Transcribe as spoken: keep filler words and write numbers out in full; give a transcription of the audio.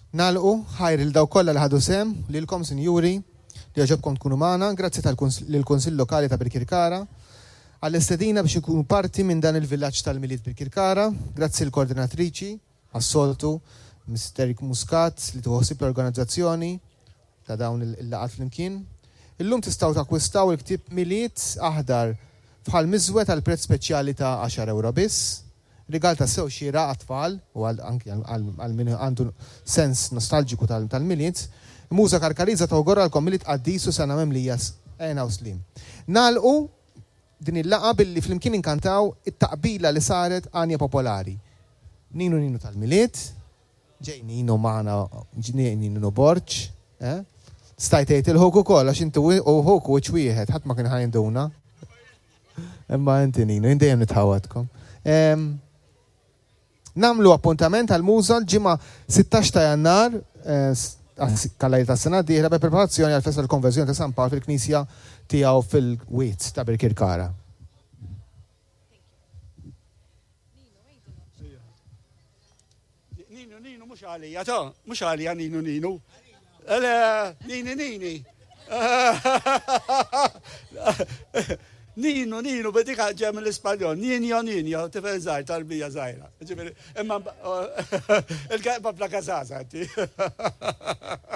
Nalqu ħajr il daw kollha li ħadu sem lilkom sinjuri li ġobkom tkunu magħna, grazzi lill-Kunsill Lokali ta' Birkirkara għall-istedina biex ikunu parti minn dan il-villaġġ tal-Miliet Birkirkara, grazzi l-koordinatriċi għas-soltu Mister Muscat li tuħossib l-organizzazzjoni ta' dawn il-laqat flimkien. Illum tistgħu takkwistaw il-ktieb Miliet aħdar bħal miżwed għal prezz speċjali ta' għaxar euro biss. Rigal ta' sew xira għatfall u għal min għandu sens nostalġiku tal-Miliet. Muża karkariza ta' ugorra għal Miliet għaddisu sena memlijas ejna u slim. Nalqu din il-laqa billi flimkien inkantaw it-taqbila li saret għanja popolari. Ninu ninu tal-Miliet, ġej ninu maħna ġej ninu borċ, stajtejt il-ħoku koll, għax intu u ħoku uċ wieħed, ħat ma kien ħajnduna. Imma inti ninu, indajem nitħawatkom. Namlu appuntament għal-muża ġimma sittax ta' jannar kallajt ta' sena diħla be preparazzjoni għal festa l-konverzjoni ta' San Pawl fil-Knisja tiegħu fil-Wiet ta' Birkirkara. Ninu ninu mhux għalija ta' mhux għalija ninu ninu. Nini nini. Ninu, ninu, bedika ġem l-Ispanjol, ninjo, ninjo, tifel zaħir, tal-bija zaħira. Imma, il-babla kazaza, ti.